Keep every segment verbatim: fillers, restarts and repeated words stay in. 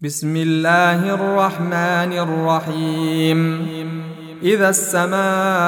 بسم الله الرحمن الرحيم إذا السماء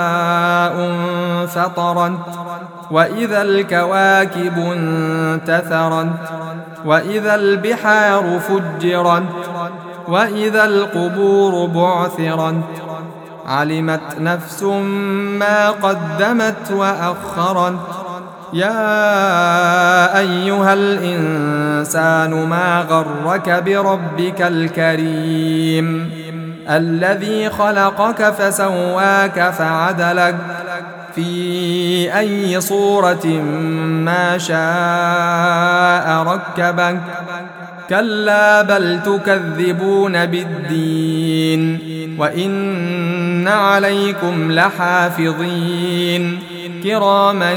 انفطرت وإذا الكواكب انتثرت وإذا البحار فجرت وإذا القبور بعثرت علمت نفس ما قدمت وأخرت يا أيها الإنسان ما غرك بربك الكريم الذي خلقك فسواك فعدلك في أي صورة ما شاء ركبك كلا بل تكذبون بالدين وإن عليكم لحافظين كراما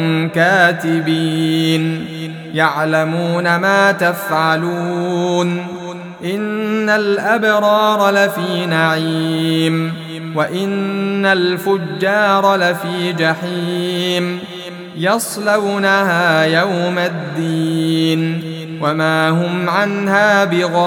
كاتبين يعلمون ما تفعلون إن الأبرار لفي نعيم وإن الفجار لفي جحيم يصلونها يوم الدين وما هم عنها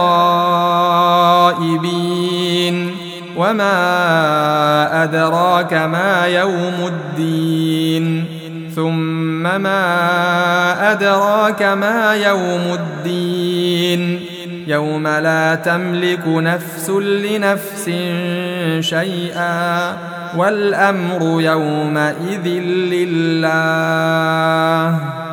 بغائبين وما أدراك ما يوم الدين ثم ما أدراك ما يوم الدين يوم لا تملك نفس لنفس شيئا والأمر يومئذ لله.